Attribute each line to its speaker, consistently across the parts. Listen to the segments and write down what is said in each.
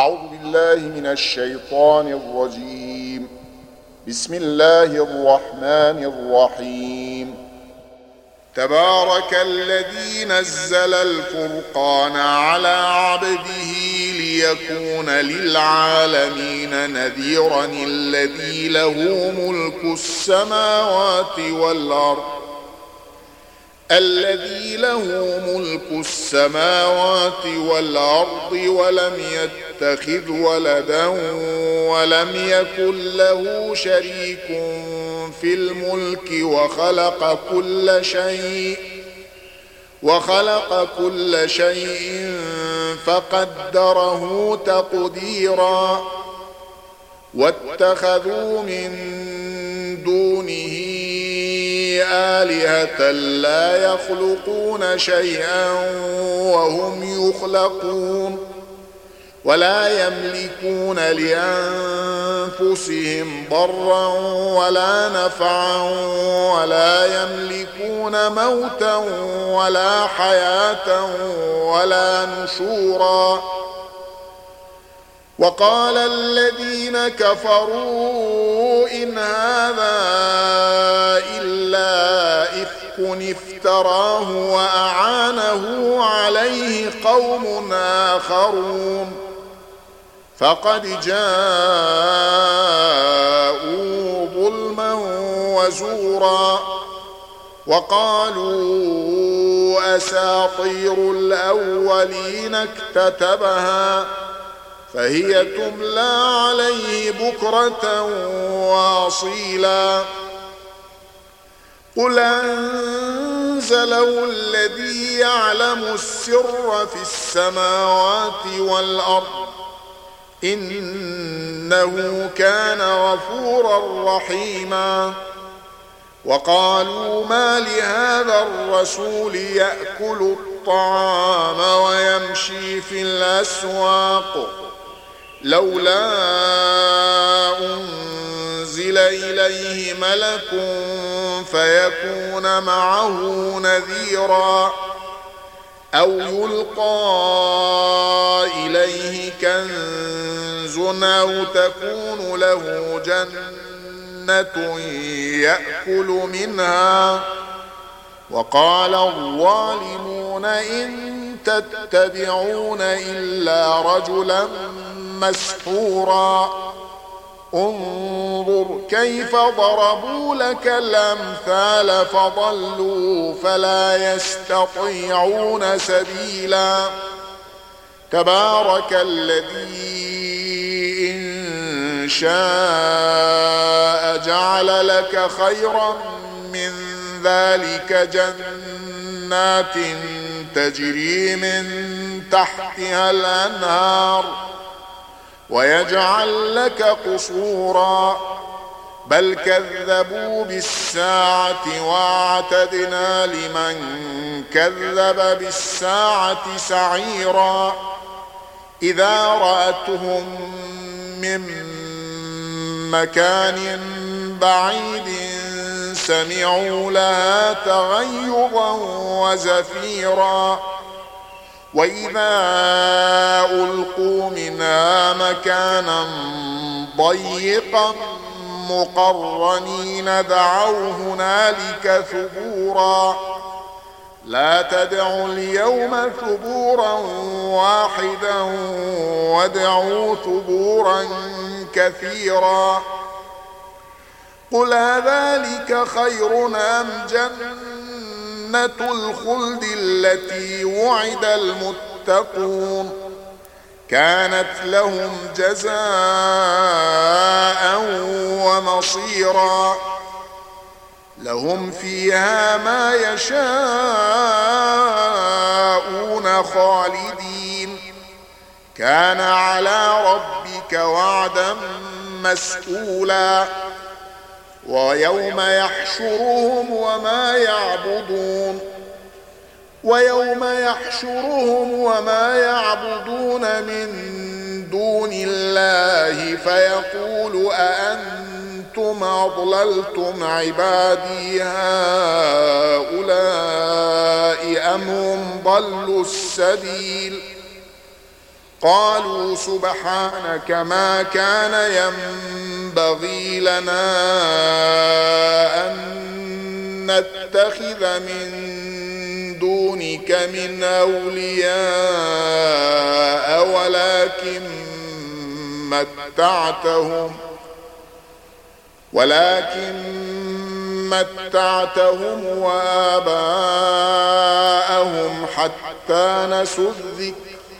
Speaker 1: أعوذ بالله من الشيطان الرجيم. بسم الله الرحمن الرحيم. تبارك الذي نزل الفرقان على عبده ليكون للعالمين نذيرا الذي له ملك السماوات والأرض ولم يتخذ ولدا ولم يكن له شريك في الملك وخلق كل شيء فقدره تقديرا. واتخذوا من دونه آلهة لا يخلقون شيئا وهم يخلقون ولا يملكون لأنفسهم ضرا ولا نفعا ولا يملكون موتا ولا حياة ولا نشورا. وقال الذين كفروا إن هذا إلا إفك افتراه وأعانه عليه قوم آخرون فقد جاءوا ظلما وزورا. وقالوا أساطير الأولين اكتتبها فهي تملى عليه بكرة وأصيلا. قل أنزله الذي يعلم السر في السماوات والأرض إنه كان غفورا رحيما. وقالوا ما لهذا الرسول يأكل الطعام ويمشي في الأسواق لولا أنزل إليه ملك فيكون معه نذيرا أو يلقى إليه كنز أو تكون له جنة يأكل منها. وقال الظالمون إن تتبعون إلا رجلا مسحورا. انظر كيف ضربوا لك الأمثال فضلوا فلا يستطيعون سبيلا. تبارك الذي إن شاء جعل لك خيرا من ذلك جنات تجري من تحتها الأنهار ويجعل لك قصورا بل كذبوا بالساعة واعتدنا لمن كذب بالساعة سعيرا. إذا رأتهم من مكان بعيد سمعوا لها تغيظا وزفيرا. وإذا ألقوا منها مكانا ضيقا مقرنين دعوا هنالك ثبورا. لا تدعوا اليوم ثبورا واحدا وادعوا ثبورا كثيرا. قل أذلك خير أم جنة الخلد التي وعد المتقون كانت لهم جزاء ومصيرا. لهم فيها ما يشاءون خالدين كان على ربك وعدا مسئولا. ويوم يحشرهم وما يعبدون من دون الله فيقول أأنتم أضللتم عبادي هؤلاء أم هم ضلوا السبيل قالوا سبحانك ما كان ينبغي لنا أن نتخذ من دونك من أولياء ولكن متعتهم وآباءهم حتى نسوا الذكر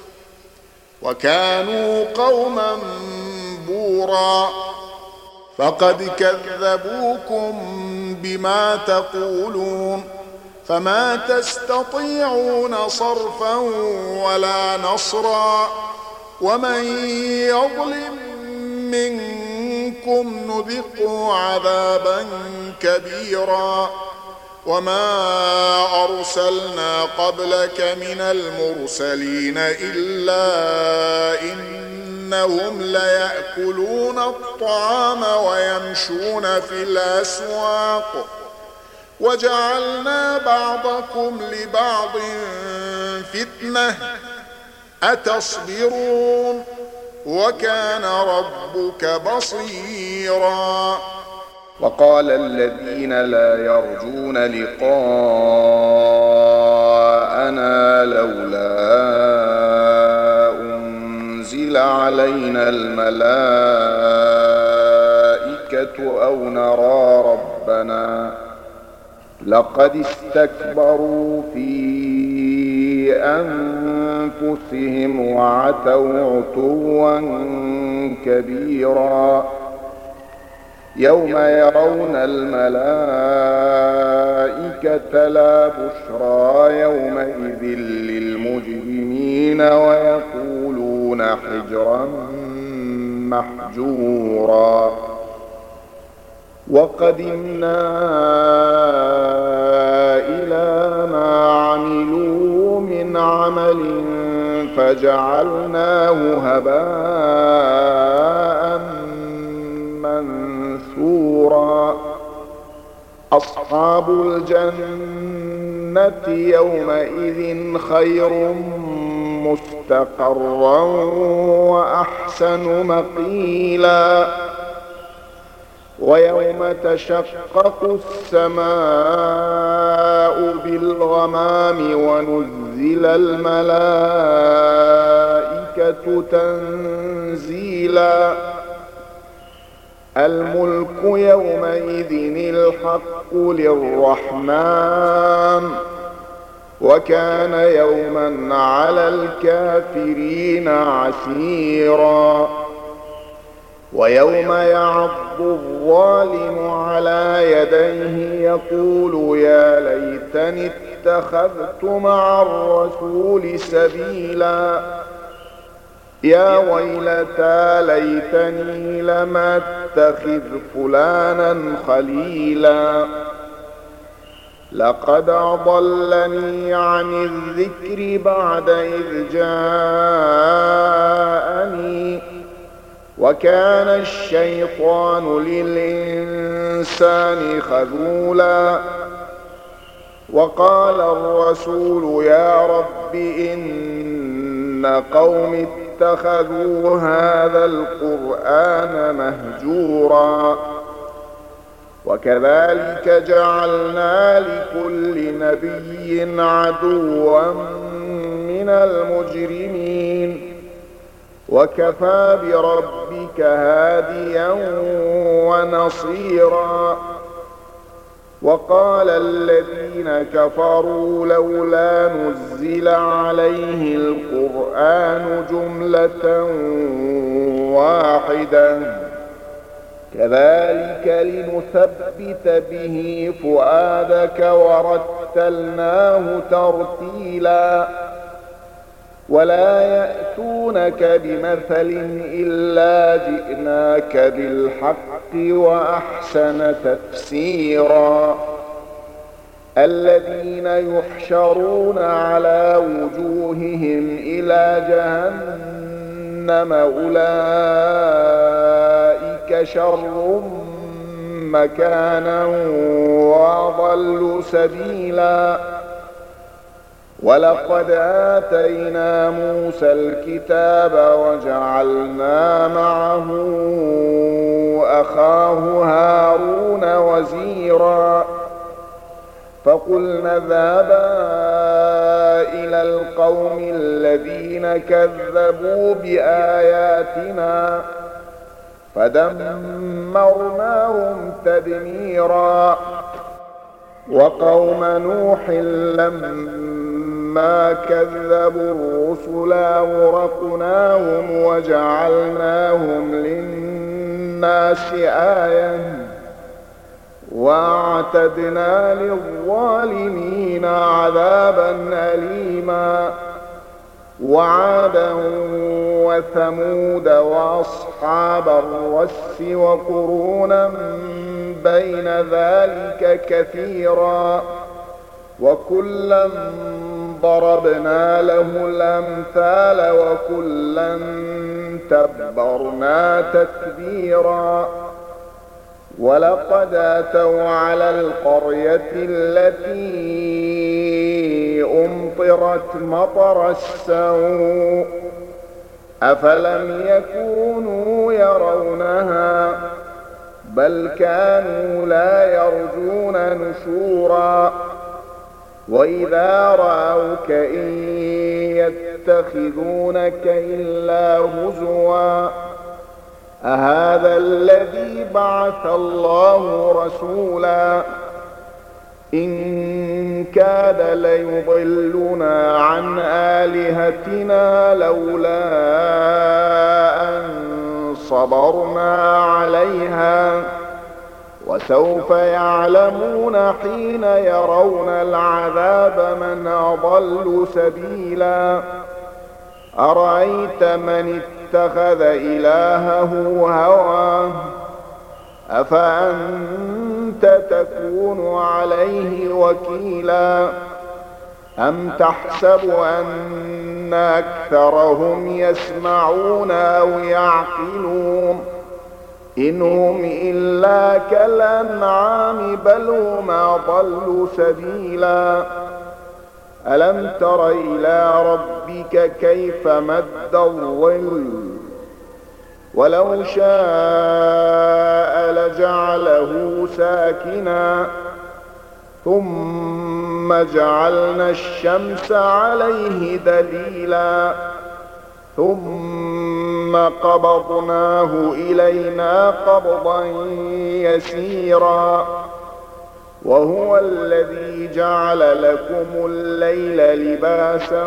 Speaker 1: وكانوا قوما بورا فقد كذبوكم بما تقولون فما تستطيعون صرفا ولا نصرا ومن يظلم منكم نذقه عذابا كبيرا وما أرسلنا قبلك من المرسلين إلا إنهم ليأكلون الطعام ويمشون في الأسواق وجعلنا بعضكم لبعض فتنة أتصبرون وكان ربك بصيرا.
Speaker 2: وقال الذين لا يرجون لقاءنا لولا أنزل علينا الملائكة أو نرى ربنا لقد استكبروا في أنفسهم وعتوا عتوا كبيرا يوم يرون الملائكة لا بشرى يومئذ للمجرمين ويقولون حجرا محجورا. وقدمنا إلى ما عملوا من عمل فجعلناه هباء منثورا. أصحاب الجنة يومئذ خير مستقرا وأحسن مقيلا. ويوم تشقق السماء بالغمام ونزل الملائكة تنزيلا. الملك يومئذ الحق للرحمن وكان يوما على الكافرين عسيرا. ويوم يعض الظالم على يديه يقول يا ليتني اتخذت مع الرسول سبيلا. يا ويلتى ليتني لم اتخذ فلانا خليلا لقد أضلني عن الذكر بعد إذ جاءني وكان الشيطان للإنسان خذولا. وقال الرسول يا رب إن قوم اتخذوا هذا القرآن مهجورا. وكذلك جعلنا لكل نبي عدوا من المجرمين وكفى بربك هاديا ونصيرا. وقال الذين كفروا لولا نزل عليه القرآن جملة واحدة كذلك لنثبت به فؤادك ورتلناه ترتيلا. ولا يأتونك بمثل إلا جئناك بالحق وأحسن تفسيرا. الذين يحشرون على وجوههم إلى جهنم أولئك شر مكانا وأضل سبيلا. ولقد آتينا موسى الكتاب وجعلنا معه أخاه هارون وزيرا فقلنا اذهبا إلى القوم الذين كذبوا بآياتنا فدمرناهم تدميرا وقوم نوح لما كذبوا الرسل أغرقناهم وجعلناهم للناس آية واعتدنا للظالمين عذابا أليما وعادا وثمود وأصحاب الرس وقرونا بين ذلك كثيرا وكلا ضربنا له الأمثال وكلا تبرنا تتبيرا ولقد أتوا على القرية التي أمطرت مطر السوء أفلم يكونوا يرونها بل كانوا لا يرجون نشورا وإذا رأوك إن يتخذونك إلا هزوا أهذا الذي بعث الله رسولا إن كاد ليضلنا عن آلهتنا لولا أن صبرنا عليها وسوف يعلمون حين يرون العذاب من أضل سبيلا أرأيت من اتخذ إلهه هواه أفأنت تكون عليه وكيلا أم تحسب أن أكثرهم يسمعون أو يعقلون إن هم إلا كالأنعام بل هم أضل سبيلا ألم تر إلى ربك كيف مد الظل ولو شاء لجعله ساكنا ثم جعلنا الشمس عليه دليلا ثم قبضناه إلينا قبضا يسيرا وهو الذي جعل لكم الليل لباسا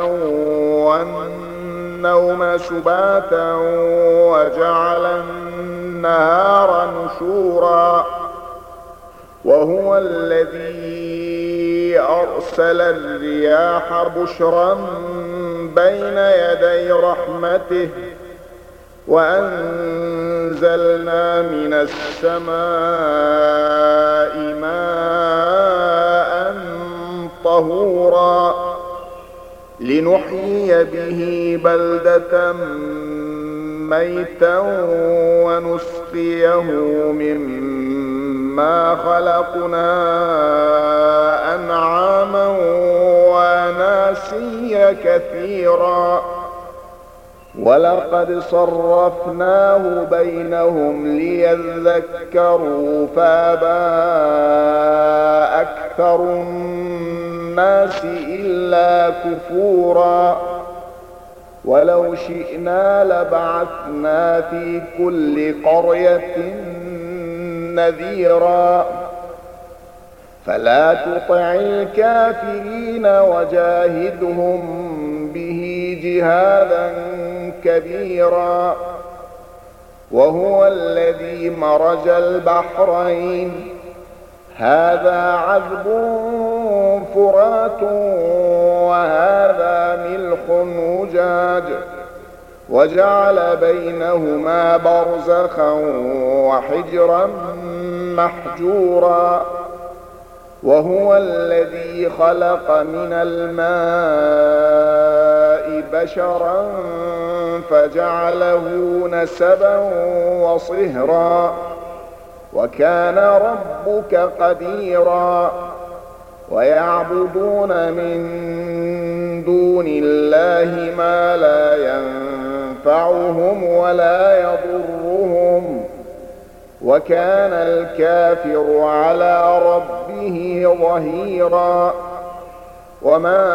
Speaker 2: والنوم سباتا وجعل النهار نشورا وهو الذي أرسل الرياح بشرا بين يدي رحمته وأنزلنا من السماء ماء طهورا لنحيي به بلدة ميتا ونسقيه مما خلقنا أنعاما وأناسيا كثيرا ولقد صرفناه بينهم ليذكروا فأبى أكثر الناس إلا كفورا ولو شئنا لبعثنا في كل قرية نذيرا فلا تطع الكافرين وجاهدهم به جهادا كبيرا وهو الذي مرج البحرين هذا عذب فرات وهذا ملح أجاج وجعل بينهما برزخا وحجرا محجورا وهو الذي خلق من الماء بشرا فجعله نسبا وصهرا وكان ربك قديرا ويعبدون من دون الله ما لا ينفعهم ولا يضرهم، وكان الكافر على ربه ظهيرا. وما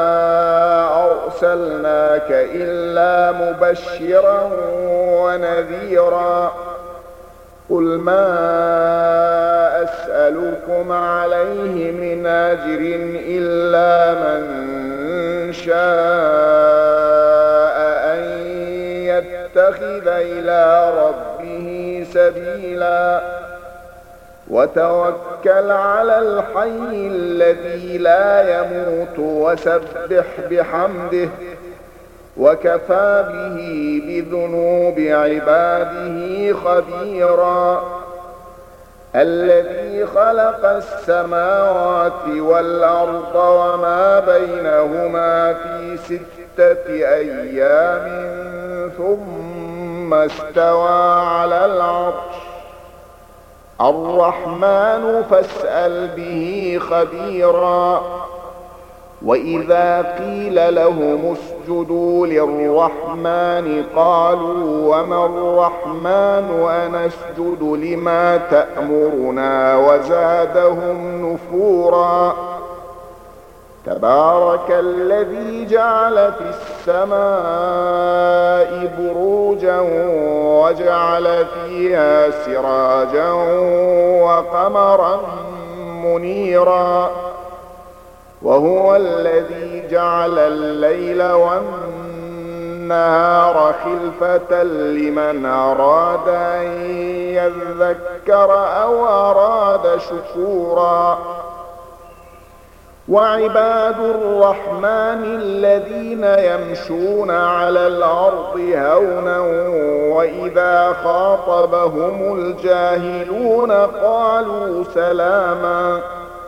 Speaker 2: أرسلناك إلا مبشرا ونذيرا. قل ما أسألكم عليه من أجر إلا من شاء أن يتخذ إلى ربه سبيلا. وتوكل على الحي الذي لا يموت وسبح بحمده، وكفى به بذنوب عباده خبيرا. الذي خلق السماوات والأرض وما بينهما في 6 أيام ثم استوى على العرش. الرحمن فاسأل به خبيرا. وإذا قيل لهم اسجدوا للرحمن قالوا وما الرحمن أنسجد لما تأمرنا وزادهم نفورا. تبارك الذي جعل في السماء بروجا وجعل فيها سراجا وقمرا منيرا. وهو الذي جعل الليل والنهار خلفة لمن أراد أن يذكر أو أراد شكورا. وعباد الرحمن الذين يمشون على الأرض هونا وإذا خاطبهم الجاهلون قالوا سلاما.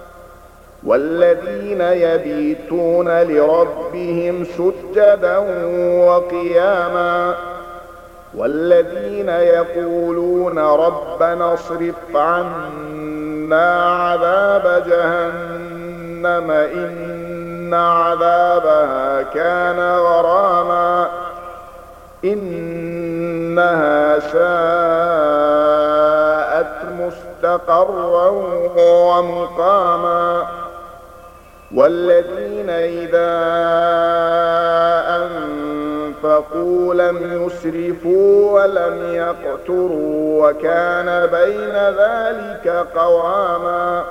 Speaker 2: والذين يبيتون لربهم سجدا وقياما. والذين يقولون ربنا اصرف عنا عذاب جهنم إن عذابها كان غراما إنها ساءت مستقرا ومقاما. والذين إذا أنفقوا لم يسرفوا ولم يقتروا وكان بين ذلك قواما.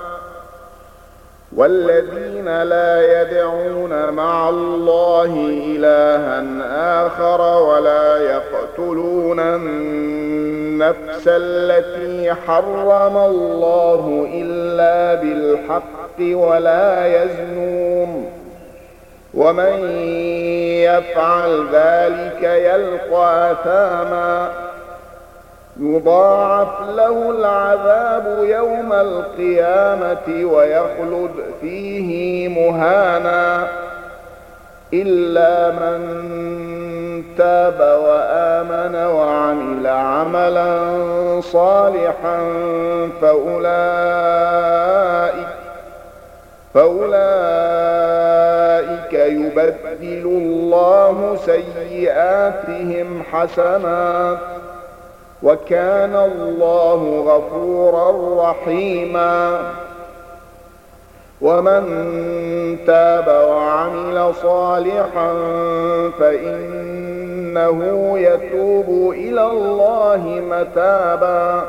Speaker 2: والذين لا يدعون مع الله إلها آخر ولا يقتلون النفس التي حرم الله إلا بالحق ولا يزنون. ومن يفعل ذلك يلقى أثاما يضاعف له العذاب يوم القيامة ويخلد فيه مهانا إلا من تاب وآمن وعمل عملا صالحا فأولئك يبدل الله سيئاتهم حسنات وكان الله غفورا رحيما. ومن تاب وعمل صالحا فإنه يتوب إلى الله متابا.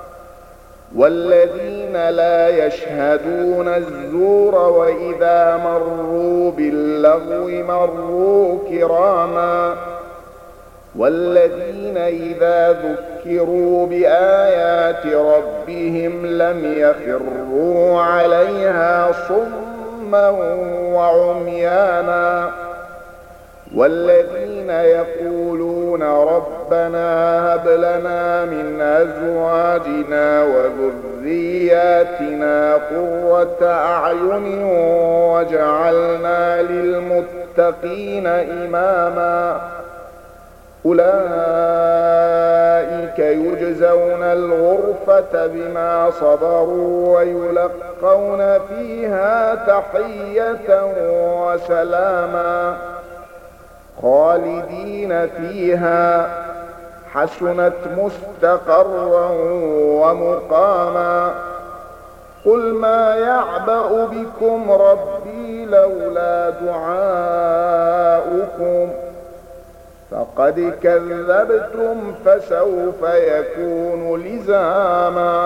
Speaker 2: والذين لا يشهدون الزور وإذا مروا باللغو مروا كراما. والذين إذا ذكروا بآيات ربهم لم يخروا عليها صما وعميانا. والذين يقولون ربنا هب لنا من أزواجنا وذرياتنا قرة أعين واجعلنا للمتقين إماما. أولئك يجزون الغرفة بما صبروا ويلقون فيها تحية وسلاما. خالدين فيها حسنت مستقرا ومقاما. قل ما يعبأ بكم ربي لولا دعاؤكم فقد كذبتم فسوف يكون لزاما.